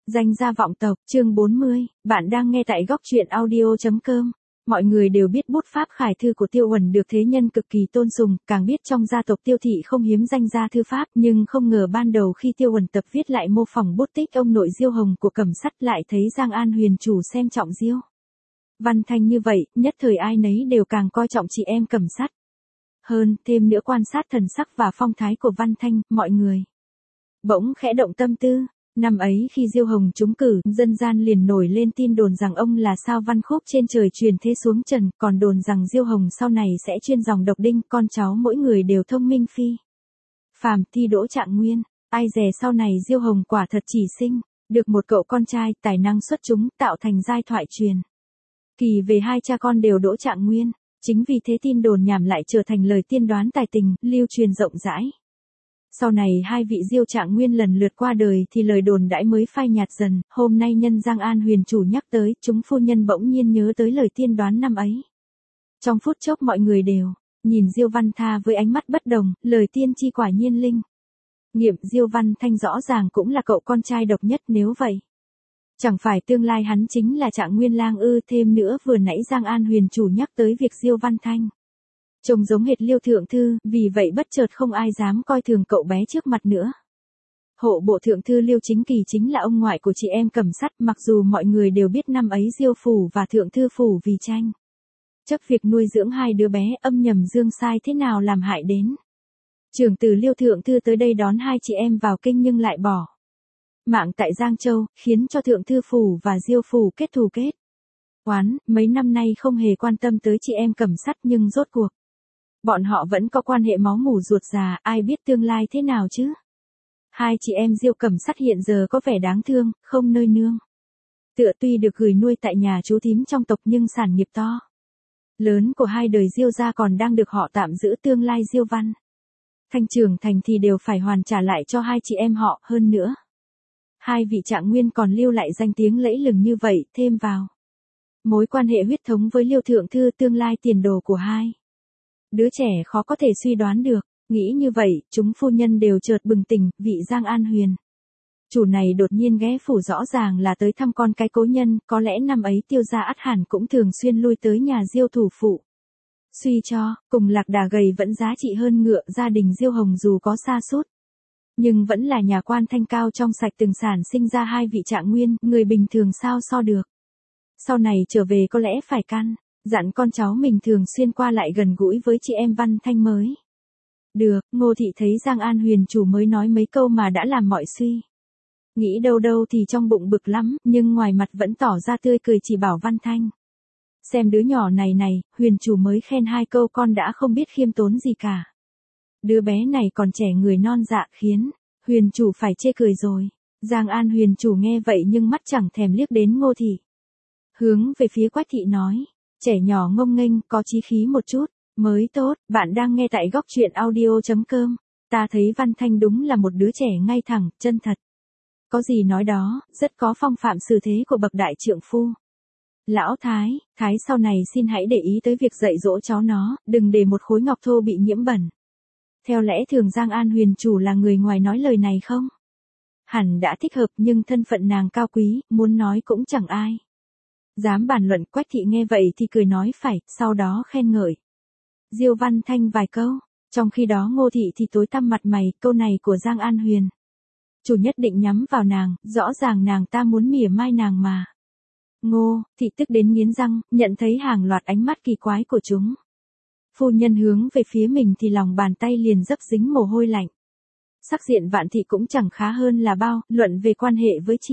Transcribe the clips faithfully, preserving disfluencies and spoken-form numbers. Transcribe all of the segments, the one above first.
Danh gia vọng tộc, chương bốn mươi, bạn đang nghe tại góc truyện audio chấm com. Mọi người đều biết bút pháp khải thư của Tiêu Uẩn được thế nhân cực kỳ tôn sùng, càng biết trong gia tộc Tiêu thị không hiếm danh gia thư pháp, nhưng không ngờ ban đầu khi Tiêu Uẩn tập viết lại mô phỏng bút tích ông nội Diêu Hồng của Cẩm Sắt lại thấy Giang An Huyền chủ xem trọng Diêu Văn Thanh như vậy, nhất thời ai nấy đều càng coi trọng chị em Cẩm Sắt. Hơn, thêm nữa quan sát thần sắc và phong thái của Văn Thanh, mọi người bỗng khẽ động tâm tư. Năm ấy khi Diêu Hồng trúng cử, dân gian liền nổi lên tin đồn rằng ông là sao văn khúc trên trời truyền thế xuống trần, còn đồn rằng Diêu Hồng sau này sẽ chuyên dòng độc đinh, con cháu mỗi người đều thông minh phi phàm, thi đỗ trạng nguyên. Ai dè sau này Diêu Hồng quả thật chỉ sinh được một cậu con trai, tài năng xuất chúng, tạo thành giai thoại truyền kỳ về hai cha con đều đỗ trạng nguyên. Chính vì thế tin đồn nhảm lại trở thành lời tiên đoán tài tình, lưu truyền rộng rãi. Sau này hai vị Diêu Trạng Nguyên lần lượt qua đời thì lời đồn đãi mới phai nhạt dần, hôm nay nhân Giang An Huyền chủ nhắc tới, chúng phu nhân bỗng nhiên nhớ tới lời tiên đoán năm ấy. Trong phút chốc mọi người đều nhìn Diêu Văn Tha với ánh mắt bất đồng, lời tiên tri quả nhiên linh nghiệm, Diêu Văn Thanh rõ ràng cũng là cậu con trai độc nhất, nếu vậy chẳng phải tương lai hắn chính là Trạng Nguyên lang ư? Thêm nữa vừa nãy Giang An Huyền chủ nhắc tới việc Diêu Văn Thanh trông giống hệt Liêu thượng thư, vì vậy bất chợt không ai dám coi thường cậu bé trước mặt nữa. Hộ bộ thượng thư Liêu Chính Kỳ chính là ông ngoại của chị em Cẩm Sắt, mặc dù mọi người đều biết năm ấy Diêu phủ và thượng thư phủ vì tranh chấp việc nuôi dưỡng hai đứa bé, âm nhầm dương sai thế nào làm hại đến trưởng tử Liêu thượng thư tới đây đón hai chị em vào kinh nhưng lại bỏ mạng tại Giang Châu, khiến cho thượng thư phủ và Diêu phủ kết thù kết oán. Mấy năm nay không hề quan tâm tới chị em Cẩm Sắt, nhưng rốt cuộc bọn họ vẫn có quan hệ máu mủ ruột già, ai biết tương lai thế nào chứ. Hai chị em Diêu Cẩm Sắt hiện giờ có vẻ đáng thương, không nơi nương tựa, tuy được gửi nuôi tại nhà chú thím trong tộc nhưng sản nghiệp to lớn của hai đời Diêu gia còn đang được họ tạm giữ. Tương lai Diêu Văn Thanh trưởng thành thì đều phải hoàn trả lại cho hai chị em họ. Hơn nữa, hai vị Trạng Nguyên còn lưu lại danh tiếng lẫy lừng như vậy, thêm vào mối quan hệ huyết thống với Liêu thượng thư, tương lai tiền đồ của hai đứa trẻ khó có thể suy đoán được. Nghĩ như vậy, chúng phu nhân đều chợt bừng tỉnh, vị Giang An Huyền chủ này đột nhiên ghé phủ rõ ràng là tới thăm con cái cố nhân, có lẽ năm ấy Tiêu gia ắt hẳn cũng thường xuyên lui tới nhà Diêu thủ phụ. Suy cho cùng lạc đà gầy vẫn giá trị hơn ngựa, gia đình Diêu Hồng dù có sa sút nhưng vẫn là nhà quan thanh cao trong sạch, từng sản sinh ra hai vị Trạng Nguyên, người bình thường sao so được. Sau này trở về có lẽ phải căn dặn con cháu mình thường xuyên qua lại gần gũi với chị em Văn Thanh mới được. Ngô thị thấy Giang An Huyền chủ mới nói mấy câu mà đã làm mọi suy nghĩ đâu đâu thì trong bụng bực lắm, nhưng ngoài mặt vẫn tỏ ra tươi cười, chỉ bảo Văn Thanh xem đứa nhỏ này này. Huyền chủ mới khen hai câu con đã không biết khiêm tốn gì cả. Đứa bé này còn trẻ người non dạ, khiến Huyền chủ phải chê cười rồi. Giang An Huyền chủ nghe vậy nhưng mắt chẳng thèm liếc đến Ngô thị, hướng về phía Quách thị nói, trẻ nhỏ ngông nghênh, có chí khí một chút mới tốt. Bạn đang nghe tại góc truyện audio chấm com. Ta thấy Văn Thanh đúng là một đứa trẻ ngay thẳng, chân thật, có gì nói đó, rất có phong phạm xử thế của bậc đại trượng phu. Lão Thái, Thái sau này xin hãy để ý tới việc dạy dỗ cháu nó, đừng để một khối ngọc thô bị nhiễm bẩn. Theo lẽ thường Giang An Huyền chủ là người ngoài nói lời này không hẳn đã thích hợp, nhưng thân phận nàng cao quý, muốn nói cũng chẳng ai dám bàn luận. Quách thị nghe vậy thì cười nói phải, sau đó khen ngợi Diêu Văn Thanh vài câu. Trong khi đó Ngô thị thì tối tăm mặt mày, câu này của Giang An Huyền chủ nhất định nhắm vào nàng, rõ ràng nàng ta muốn mỉa mai nàng mà. Ngô thị tức đến nghiến răng, nhận thấy hàng loạt ánh mắt kỳ quái của chúng phu nhân hướng về phía mình thì lòng bàn tay liền dấp dính mồ hôi lạnh. Sắc diện Vạn thị cũng chẳng khá hơn là bao, luận về quan hệ với chị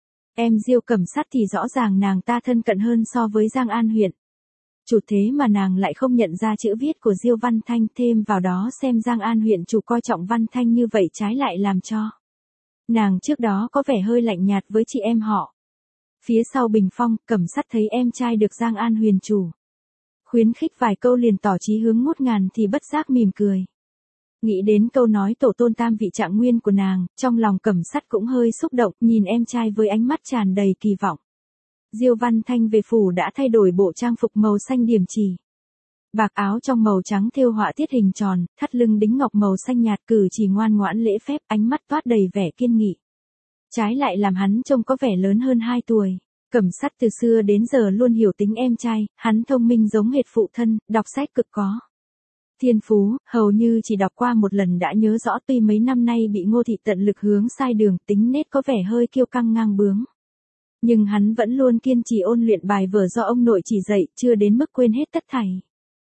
em Diêu Cẩm Sắt thì rõ ràng nàng ta thân cận hơn so với Giang An Huyền chủ, thế mà nàng lại không nhận ra chữ viết của Diêu Văn Thanh. Thêm vào đó xem Giang An Huyền chủ coi trọng Văn Thanh như vậy, trái lại làm cho nàng trước đó có vẻ hơi lạnh nhạt với chị em họ. Phía sau bình phong, Cẩm Sắt thấy em trai được Giang An Huyền chủ khuyến khích vài câu liền tỏ chí hướng ngút ngàn thì bất giác mỉm cười. Nghĩ đến câu nói tổ tôn tam vị Trạng Nguyên của nàng, trong lòng Cẩm Sắt cũng hơi xúc động, nhìn em trai với ánh mắt tràn đầy kỳ vọng. Diêu Văn Thanh về phủ đã thay đổi bộ trang phục màu xanh điểm chỉ bạc, áo trong màu trắng thêu họa tiết hình tròn, thắt lưng đính ngọc màu xanh nhạt, cử chỉ ngoan ngoãn lễ phép, ánh mắt toát đầy vẻ kiên nghị. trái lại làm hắn trông có vẻ lớn hơn hai tuổi. Cẩm Sắt từ xưa đến giờ luôn hiểu tính em trai, hắn thông minh giống hệt phụ thân, đọc sách cực có thiên phú, hầu như chỉ đọc qua một lần đã nhớ rõ, tuy mấy năm nay bị Ngô Thị tận lực hướng sai đường, tính nết có vẻ hơi kiêu căng ngang bướng. Nhưng hắn vẫn luôn kiên trì ôn luyện bài vở do ông nội chỉ dạy, chưa đến mức quên hết tất thảy.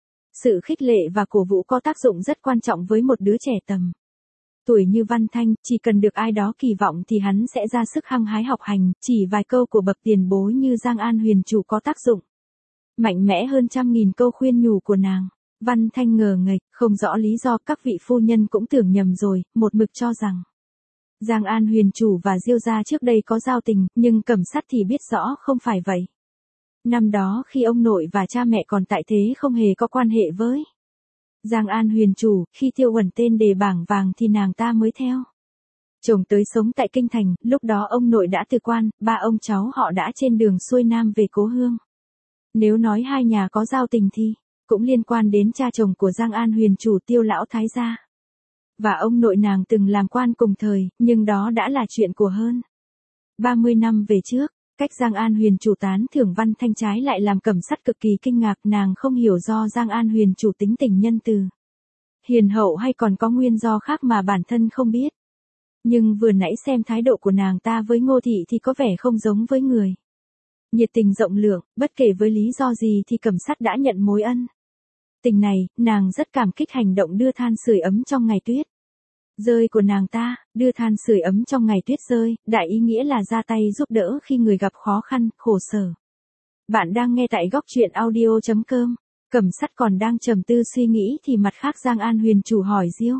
Sự khích lệ và cổ vũ có tác dụng rất quan trọng với một đứa trẻ tầm tuổi như Văn Thanh, chỉ cần được ai đó kỳ vọng thì hắn sẽ ra sức hăng hái học hành, chỉ vài câu của bậc tiền bối như Giang An Huyền chủ có tác dụng mạnh mẽ hơn trăm nghìn câu khuyên nhủ của nàng. Văn Thanh ngờ nghệch, không rõ lý do, các vị phu nhân cũng tưởng nhầm rồi, một mực cho rằng Giang An Huyền chủ và Diêu gia trước đây có giao tình, nhưng Cẩm Sắt thì biết rõ không phải vậy. Năm đó khi ông nội và cha mẹ còn tại thế không hề có quan hệ với Giang An Huyền chủ, khi Tiêu Uẩn tên đề bảng vàng thì nàng ta mới theo chồng tới sống tại Kinh Thành, lúc đó ông nội đã từ quan, ba ông cháu họ đã trên đường xuôi nam về cố hương. Nếu nói hai nhà có giao tình thì cũng liên quan đến cha chồng của Giang An Huyền chủ Tiêu lão thái gia. Và ông nội nàng từng làm quan cùng thời, nhưng đó đã là chuyện của hơn ba mươi năm về trước. Cách Giang An Huyền chủ tán thưởng Văn Thanh trái lại làm Cẩm Sắt cực kỳ kinh ngạc, nàng không hiểu do Giang An Huyền chủ tính tình nhân từ, hiền hậu hay còn có nguyên do khác mà bản thân không biết. Nhưng vừa nãy xem thái độ của nàng ta với Ngô Thị thì có vẻ không giống với người nhiệt tình rộng lượng, bất kể với lý do gì thì Cẩm Sắt đã nhận mối ân tình này, nàng rất cảm kích hành động đưa than sưởi ấm trong ngày tuyết rơi của nàng ta. Đưa than sưởi ấm trong ngày tuyết rơi, đại ý nghĩa là ra tay giúp đỡ khi người gặp khó khăn, khổ sở. Bạn đang nghe tại góc truyện audio chấm com. Cẩm Sắt còn đang trầm tư suy nghĩ thì mặt khác Giang An Huyền chủ hỏi Diêu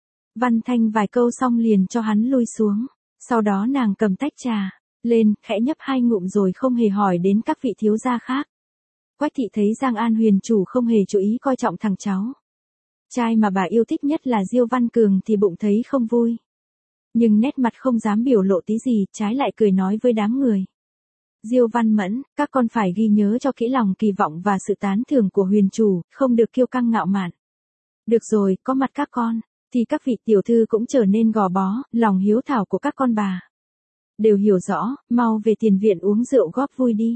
Văn Thanh vài câu xong liền cho hắn lui xuống. Sau đó nàng cầm tách trà lên, khẽ nhấp hai ngụm rồi không hề hỏi đến các vị thiếu gia khác. Quách thị thấy Giang An Huyền chủ không hề chú ý coi trọng thằng cháu trai mà bà yêu thích nhất là Diêu Văn Cường thì bụng thấy không vui. Nhưng nét mặt không dám biểu lộ tí gì, trái lại cười nói với đám người. Diêu Văn Mẫn, các con phải ghi nhớ cho kỹ lòng kỳ vọng và sự tán thưởng của Huyền chủ, không được kiêu căng ngạo mạn. Được rồi, có mặt các con, thì các vị tiểu thư cũng trở nên gò bó, lòng hiếu thảo của các con bà đều hiểu rõ, mau về tiền viện uống rượu góp vui đi.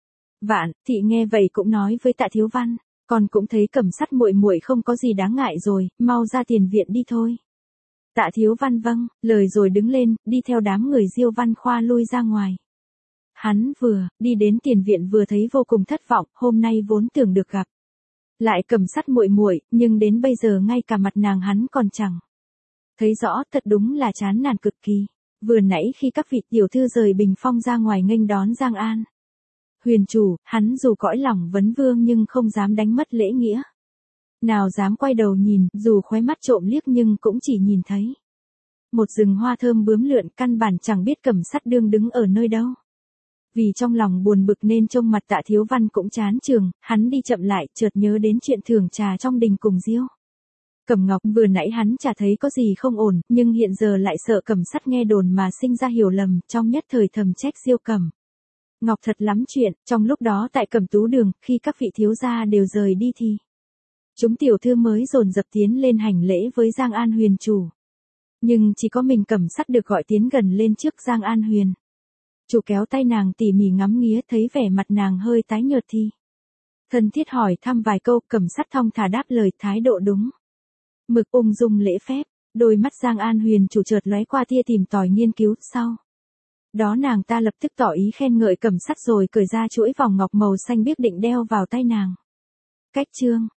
Vạn Thị nghe vậy cũng nói với Tạ Thiếu Văn, con cũng thấy Cẩm Sắt muội muội không có gì đáng ngại rồi, mau ra tiền viện đi thôi. Tạ Thiếu Văn vâng, lời rồi đứng lên, đi theo đám người Diêu Văn Khoa lui ra ngoài. Hắn vừa đi đến tiền viện vừa thấy vô cùng thất vọng, hôm nay vốn tưởng được gặp lại Cẩm Sắt muội muội, nhưng đến bây giờ ngay cả mặt nàng hắn còn chẳng thấy rõ, thật đúng là chán nản cực kỳ. Vừa nãy khi các vị tiểu thư rời bình phong ra ngoài nghênh đón Giang An Huyền chủ, hắn dù cõi lòng vấn vương nhưng không dám đánh mất lễ nghĩa. Nào dám quay đầu nhìn, dù khóe mắt trộm liếc nhưng cũng chỉ nhìn thấy một rừng hoa thơm bướm lượn, căn bản chẳng biết Cẩm Sắt đương đứng ở nơi đâu. Vì trong lòng buồn bực nên trông mặt Tạ Thiếu Văn cũng chán chường, hắn đi chậm lại, chợt nhớ đến chuyện thưởng trà trong đình cùng Diêu Cẩm Ngọc. Vừa nãy hắn chả thấy có gì không ổn, nhưng hiện giờ lại sợ Cẩm Sắt nghe đồn mà sinh ra hiểu lầm, trong nhất thời thầm trách Diêu Cẩm Ngọc thật lắm chuyện. Trong lúc đó tại Cẩm Tú đường, khi các vị thiếu gia đều rời đi thì chúng tiểu thư mới dồn dập tiến lên hành lễ với Giang An Huyền chủ. Nhưng chỉ có mình Cẩm Sắt được gọi tiến gần lên trước Giang An Huyền chủ, kéo tay nàng tỉ mỉ ngắm nghía, thấy vẻ mặt nàng hơi tái nhợt thì thân thiết hỏi thăm vài câu. Cẩm Sắt thong thả đáp lời, thái độ đúng mực ung dung lễ phép. Đôi mắt Giang An Huyền chủ chợt lóe qua tia tìm tòi nghiên cứu, sau đó nàng ta lập tức tỏ ý khen ngợi Cẩm Sắt rồi cởi ra chuỗi vòng ngọc màu xanh biếc định đeo vào tay nàng. Cách chương